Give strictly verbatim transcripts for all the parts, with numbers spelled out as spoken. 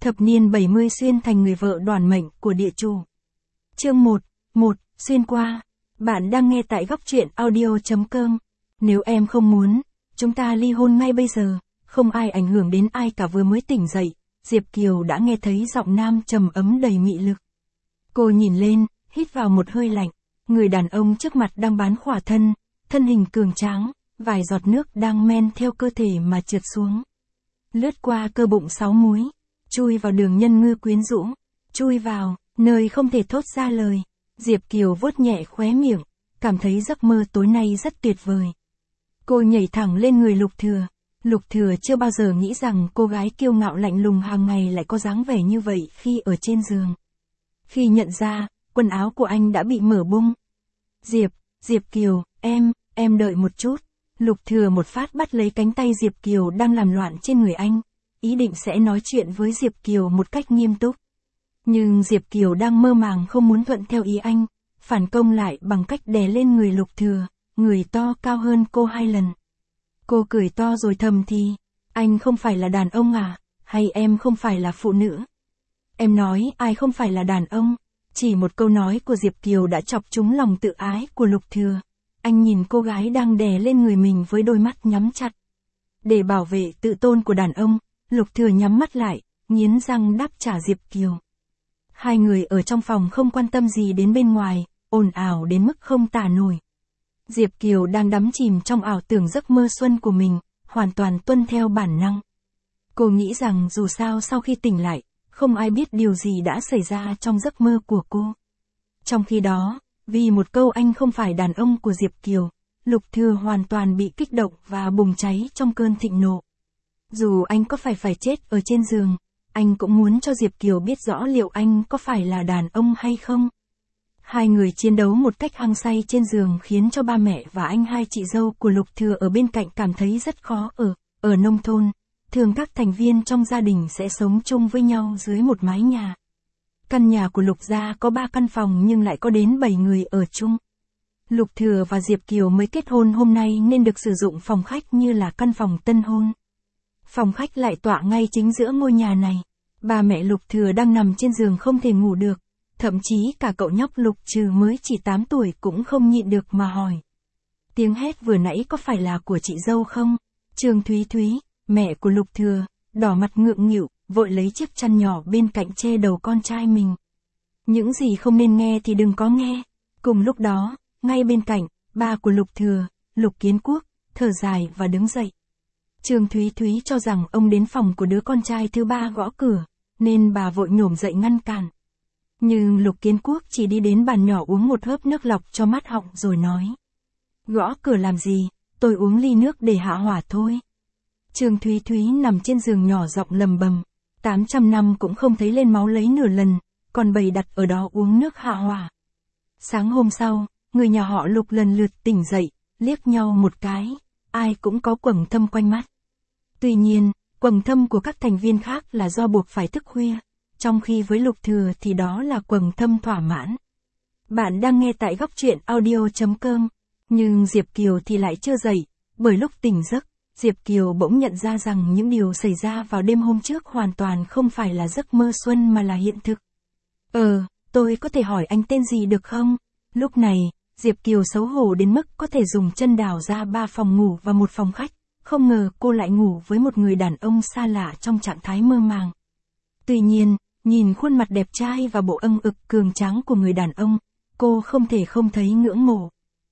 Thập niên bảy mươi xuyên thành người vợ đoản mệnh của địa chủ. Chương một, một, xuyên qua. Bạn đang nghe tại góc truyện audio chấm com. Nếu em không muốn, chúng ta ly hôn ngay bây giờ, không ai ảnh hưởng đến ai cả. Vừa mới tỉnh dậy, Diệp Kiều đã nghe thấy giọng nam trầm ấm đầy mị lực. Cô nhìn lên, hít vào một hơi lạnh. Người đàn ông trước mặt đang bán khỏa thân, thân hình cường tráng, vài giọt nước đang men theo cơ thể mà trượt xuống. Lướt qua cơ bụng sáu múi, chui vào đường nhân ngư quyến rũ, chui vào, nơi không thể thốt ra lời. Diệp Kiều vuốt nhẹ khóe miệng, cảm thấy giấc mơ tối nay rất tuyệt vời. Cô nhảy thẳng lên người Lục Thừa. Lục Thừa chưa bao giờ nghĩ rằng cô gái kiêu ngạo lạnh lùng hàng ngày lại có dáng vẻ như vậy khi ở trên giường. Khi nhận ra, quần áo của anh đã bị mở bung. Diệp, Diệp Kiều, em, em đợi một chút. Lục Thừa một phát bắt lấy cánh tay Diệp Kiều đang làm loạn trên người anh, ý định sẽ nói chuyện với Diệp Kiều một cách nghiêm túc. Nhưng Diệp Kiều đang mơ màng không muốn thuận theo ý anh, phản công lại bằng cách đè lên người Lục Thừa, người to cao hơn cô hai lần. Cô cười to rồi thầm thì, anh không phải là đàn ông à, hay em không phải là phụ nữ? Em nói ai không phải là đàn ông? Chỉ một câu nói của Diệp Kiều đã chọc trúng lòng tự ái của Lục Thừa. Anh nhìn cô gái đang đè lên người mình với đôi mắt nhắm chặt. Để bảo vệ tự tôn của đàn ông, Lục Thừa nhắm mắt lại, nghiến răng đáp trả Diệp Kiều. Hai người ở trong phòng không quan tâm gì đến bên ngoài, ồn ào đến mức không tả nổi. Diệp Kiều đang đắm chìm trong ảo tưởng giấc mơ xuân của mình, hoàn toàn tuân theo bản năng. Cô nghĩ rằng dù sao sau khi tỉnh lại, không ai biết điều gì đã xảy ra trong giấc mơ của cô. Trong khi đó, vì một câu anh không phải đàn ông của Diệp Kiều, Lục Thừa hoàn toàn bị kích động và bùng cháy trong cơn thịnh nộ. Dù anh có phải phải chết ở trên giường, anh cũng muốn cho Diệp Kiều biết rõ liệu anh có phải là đàn ông hay không. Hai người chiến đấu một cách hăng say trên giường khiến cho ba mẹ và anh hai chị dâu của Lục Thừa ở bên cạnh cảm thấy rất khó ở. Ở nông thôn, thường các thành viên trong gia đình sẽ sống chung với nhau dưới một mái nhà. Căn nhà của Lục gia có ba căn phòng nhưng lại có đến bảy người ở chung. Lục Thừa và Diệp Kiều mới kết hôn hôm nay nên được sử dụng phòng khách như là căn phòng tân hôn. Phòng khách lại tọa ngay chính giữa ngôi nhà này. Ba mẹ Lục Thừa đang nằm trên giường không thể ngủ được. Thậm chí cả cậu nhóc Lục Trừ mới chỉ tám tuổi cũng không nhịn được mà hỏi. Tiếng hét vừa nãy có phải là của chị dâu không? Trương Thúy Thúy, mẹ của Lục Thừa, đỏ mặt ngượng nghịu, vội lấy chiếc chăn nhỏ bên cạnh che đầu con trai mình. Những gì không nên nghe thì đừng có nghe. Cùng lúc đó, ngay bên cạnh, ba của Lục Thừa, Lục Kiến Quốc, thở dài và đứng dậy. Trương Thúy Thúy cho rằng ông đến phòng của đứa con trai thứ ba gõ cửa, nên bà vội nhổm dậy ngăn cản. Nhưng Lục Kiến Quốc chỉ đi đến bàn nhỏ uống một hớp nước lọc cho mát họng rồi nói. Gõ cửa làm gì, tôi uống ly nước để hạ hỏa thôi. Trương Thúy Thúy nằm trên giường nhỏ giọng lầm bầm, tám trăm năm cũng không thấy lên máu lấy nửa lần, còn bày đặt ở đó uống nước hạ hỏa. Sáng hôm sau, người nhà họ Lục lần lượt tỉnh dậy, liếc nhau một cái, ai cũng có quầng thâm quanh mắt. Tuy nhiên, quầng thâm của các thành viên khác là do buộc phải thức khuya, trong khi với Lục Thừa thì đó là quầng thâm thỏa mãn. Bạn đang nghe tại góc truyện audio chấm com, nhưng Diệp Kiều thì lại chưa dậy, bởi lúc tỉnh giấc, Diệp Kiều bỗng nhận ra rằng những điều xảy ra vào đêm hôm trước hoàn toàn không phải là giấc mơ xuân mà là hiện thực. Ờ, tôi có thể hỏi anh tên gì được không? Lúc này, Diệp Kiều xấu hổ đến mức có thể dùng chân đào ra ba phòng ngủ và một phòng khách, không ngờ cô lại ngủ với một người đàn ông xa lạ trong trạng thái mơ màng. Tuy nhiên, nhìn khuôn mặt đẹp trai và bộ âng ực cường tráng của người đàn ông, cô không thể không thấy ngưỡng mộ.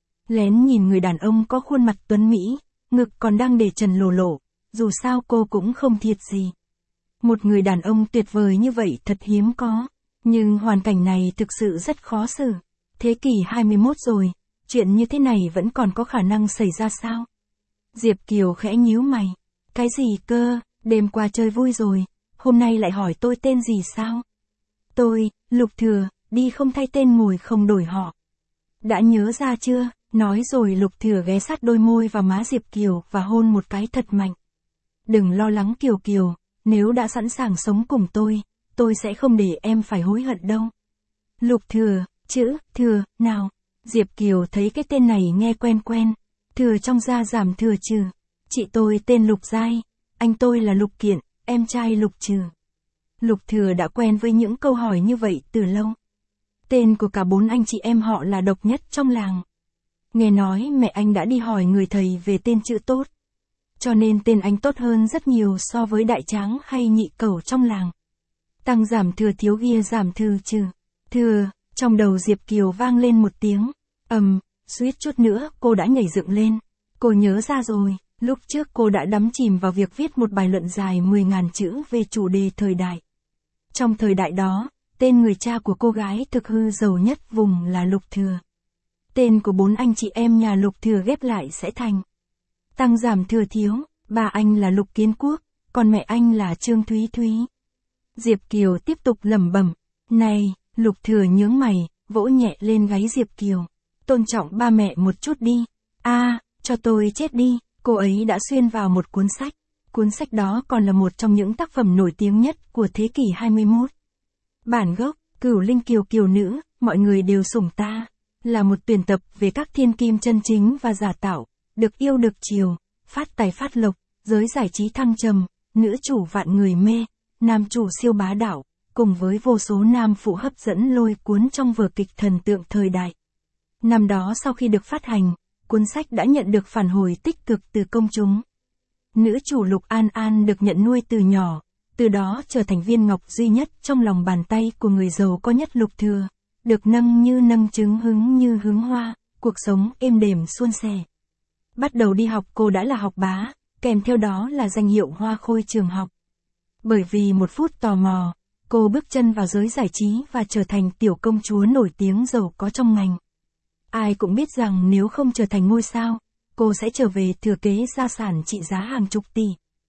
Lén nhìn người đàn ông có khuôn mặt tuấn mỹ, ngực còn đang để trần lồ lộ, dù sao cô cũng không thiệt gì. Một người đàn ông tuyệt vời như vậy thật hiếm có, nhưng hoàn cảnh này thực sự rất khó xử. Thế kỷ hai mươi mốt rồi, chuyện như thế này vẫn còn có khả năng xảy ra sao? Diệp Kiều khẽ nhíu mày. Cái gì cơ, đêm qua chơi vui rồi, hôm nay lại hỏi tôi tên gì sao? Tôi, Lục Thừa, đi không thay tên ngồi không đổi họ. Đã nhớ ra chưa? Nói rồi Lục Thừa ghé sát đôi môi vào má Diệp Kiều và hôn một cái thật mạnh. Đừng lo lắng Kiều Kiều, nếu đã sẵn sàng sống cùng tôi, tôi sẽ không để em phải hối hận đâu. Lục Thừa, chữ, Thừa, nào. Diệp Kiều thấy cái tên này nghe quen quen. Thừa trong gia giảm thừa trừ. Chị tôi tên Lục Giai, anh tôi là Lục Kiện, em trai Lục Trừ. Lục Thừa đã quen với những câu hỏi như vậy từ lâu. Tên của cả bốn anh chị em họ là độc nhất trong làng. Nghe nói mẹ anh đã đi hỏi người thầy về tên chữ tốt. Cho nên tên anh tốt hơn rất nhiều so với đại tráng hay nhị cẩu trong làng. Tăng giảm thừa thiếu ghi giảm thư trừ. Thừa, trong đầu Diệp Kiều vang lên một tiếng. ầm, um, suýt chút nữa cô đã nhảy dựng lên. Cô nhớ ra rồi, lúc trước cô đã đắm chìm vào việc viết một bài luận dài mười nghìn chữ về chủ đề thời đại. Trong thời đại đó, tên người cha của cô gái thực hư giàu nhất vùng là Lục Thừa. Tên của bốn anh chị em nhà Lục Thừa ghép lại sẽ thành Tăng giảm thừa thiếu, ba anh là Lục Kiến Quốc, còn mẹ anh là Trương Thúy Thúy. Diệp Kiều tiếp tục lẩm bẩm, này, Lục Thừa nhướng mày, vỗ nhẹ lên gáy Diệp Kiều. Tôn trọng ba mẹ một chút đi. A, à, cho tôi chết đi, cô ấy đã xuyên vào một cuốn sách. Cuốn sách đó còn là một trong những tác phẩm nổi tiếng nhất của thế kỷ hai mươi mốt. Bản gốc, Cửu Linh Kiều Kiều Nữ, mọi người đều sủng ta, là một tuyển tập về các thiên kim chân chính và giả tạo, được yêu được chiều, phát tài phát lộc, giới giải trí thăng trầm, nữ chủ vạn người mê, nam chủ siêu bá đạo, cùng với vô số nam phụ hấp dẫn lôi cuốn trong vở kịch thần tượng thời đại. Năm đó sau khi được phát hành, cuốn sách đã nhận được phản hồi tích cực từ công chúng. Nữ chủ Lục An An được nhận nuôi từ nhỏ, từ đó trở thành viên ngọc duy nhất trong lòng bàn tay của người giàu có nhất Lục Thừa, được nâng như nâng trứng hứng như hứng hoa, cuộc sống êm đềm suôn sẻ. Bắt đầu đi học cô đã là học bá, kèm theo đó là danh hiệu hoa khôi trường học. Bởi vì một phút tò mò, cô bước chân vào giới giải trí và trở thành tiểu công chúa nổi tiếng giàu có trong ngành. Ai cũng biết rằng nếu không trở thành ngôi sao, cô sẽ trở về thừa kế gia sản trị giá hàng chục tỷ.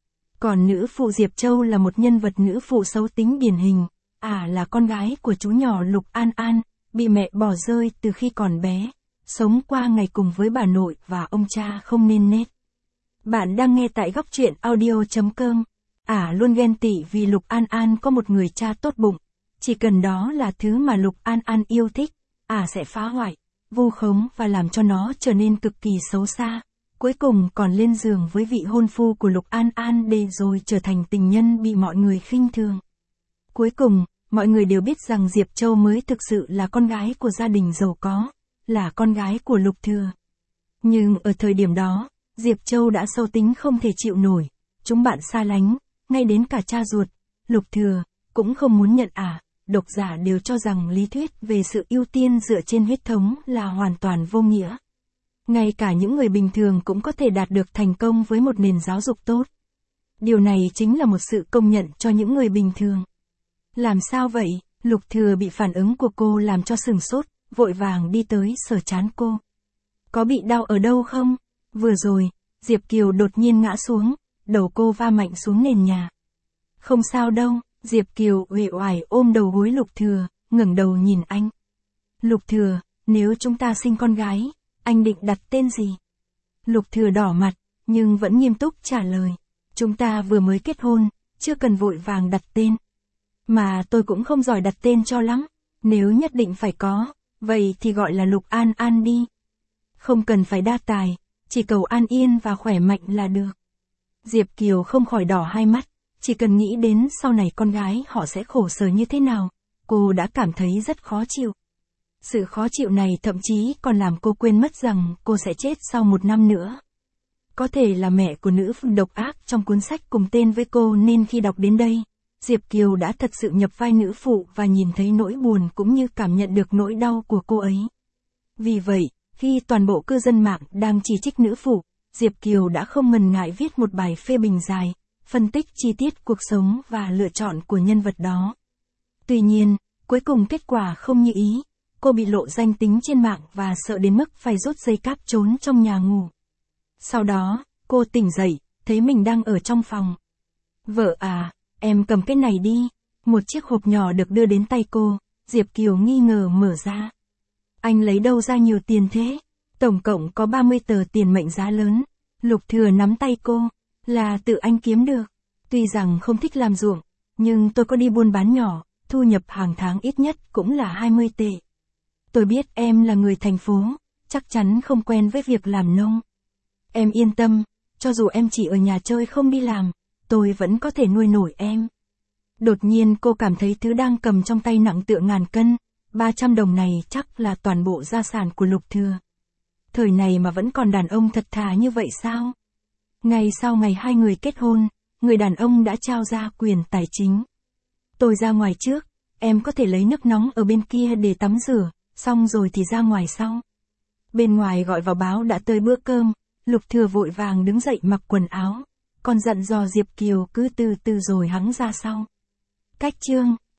Còn nữ phụ Diệp Châu là một nhân vật nữ phụ xấu tính điển hình, ả à là con gái của chú nhỏ Lục An An, bị mẹ bỏ rơi từ khi còn bé, sống qua ngày cùng với bà nội và ông cha không nên nết. Bạn đang nghe tại góc truyện audio chấm com. Ả à luôn ghen tị vì Lục An An có một người cha tốt bụng, chỉ cần đó là thứ mà Lục An An yêu thích, ả à sẽ phá hoại, vu khống và làm cho nó trở nên cực kỳ xấu xa. Cuối cùng còn lên giường với vị hôn phu của Lục An An để rồi trở thành tình nhân bị mọi người khinh thường. Cuối cùng, mọi người đều biết rằng Diệp Châu mới thực sự là con gái của gia đình giàu có, là con gái của Lục Thừa. Nhưng ở thời điểm đó, Diệp Châu đã sâu tính không thể chịu nổi, chúng bạn xa lánh, ngay đến cả cha ruột, Lục Thừa, cũng không muốn nhận ả. À, độc giả đều cho rằng lý thuyết về sự ưu tiên dựa trên huyết thống là hoàn toàn vô nghĩa. Ngay cả những người bình thường cũng có thể đạt được thành công với một nền giáo dục tốt. Điều này chính là một sự công nhận cho những người bình thường. Làm sao vậy? Lục Thừa bị phản ứng của cô làm cho sửng sốt, vội vàng đi tới sờ trán cô. Có bị đau ở đâu không? Vừa rồi, Diệp Kiều đột nhiên ngã xuống, đầu cô va mạnh xuống nền nhà. Không sao đâu, Diệp Kiều uể oải ôm đầu gối Lục Thừa, ngẩng đầu nhìn anh. Lục Thừa, nếu chúng ta sinh con gái, anh định đặt tên gì? Lục Thừa đỏ mặt, nhưng vẫn nghiêm túc trả lời. Chúng ta vừa mới kết hôn, chưa cần vội vàng đặt tên. Mà tôi cũng không giỏi đặt tên cho lắm, nếu nhất định phải có, vậy thì gọi là Lục An An đi. Không cần phải đa tài, chỉ cầu an yên và khỏe mạnh là được. Diệp Kiều không khỏi đỏ hai mắt, chỉ cần nghĩ đến sau này con gái họ sẽ khổ sở như thế nào, cô đã cảm thấy rất khó chịu. Sự khó chịu này thậm chí còn làm cô quên mất rằng cô sẽ chết sau một năm nữa. Có thể là mẹ của nữ phụ độc ác trong cuốn sách cùng tên với cô nên khi đọc đến đây, Diệp Kiều đã thật sự nhập vai nữ phụ và nhìn thấy nỗi buồn cũng như cảm nhận được nỗi đau của cô ấy. Vì vậy, khi toàn bộ cư dân mạng đang chỉ trích nữ phụ, Diệp Kiều đã không ngần ngại viết một bài phê bình dài, phân tích chi tiết cuộc sống và lựa chọn của nhân vật đó. Tuy nhiên, cuối cùng kết quả không như ý. Cô bị lộ danh tính trên mạng và sợ đến mức phải rút dây cáp trốn trong nhà ngủ. Sau đó, cô tỉnh dậy, thấy mình đang ở trong phòng. Vợ à, em cầm cái này đi. Một chiếc hộp nhỏ được đưa đến tay cô, Diệp Kiều nghi ngờ mở ra. Anh lấy đâu ra nhiều tiền thế? Tổng cộng có ba mươi tờ tiền mệnh giá lớn. Lục Thừa nắm tay cô, là tự anh kiếm được. Tuy rằng không thích làm ruộng, nhưng tôi có đi buôn bán nhỏ, thu nhập hàng tháng ít nhất cũng là hai mươi tệ. Tôi biết em là người thành phố, chắc chắn không quen với việc làm nông. Em yên tâm, cho dù em chỉ ở nhà chơi không đi làm, tôi vẫn có thể nuôi nổi em. Đột nhiên cô cảm thấy thứ đang cầm trong tay nặng tựa ngàn cân, ba trăm đồng này chắc là toàn bộ gia sản của Lục Thừa. Thời này mà vẫn còn đàn ông thật thà như vậy sao? Ngay sau ngày hai người kết hôn, người đàn ông đã trao ra quyền tài chính. Tôi ra ngoài trước, em có thể lấy nước nóng ở bên kia để tắm rửa, xong rồi thì ra ngoài sau. Bên ngoài gọi vào báo đã tới bữa cơm, Lục Thừa vội vàng đứng dậy mặc quần áo, còn dặn dò Diệp Kiều cứ từ từ rồi hắn ra sau. Cách chương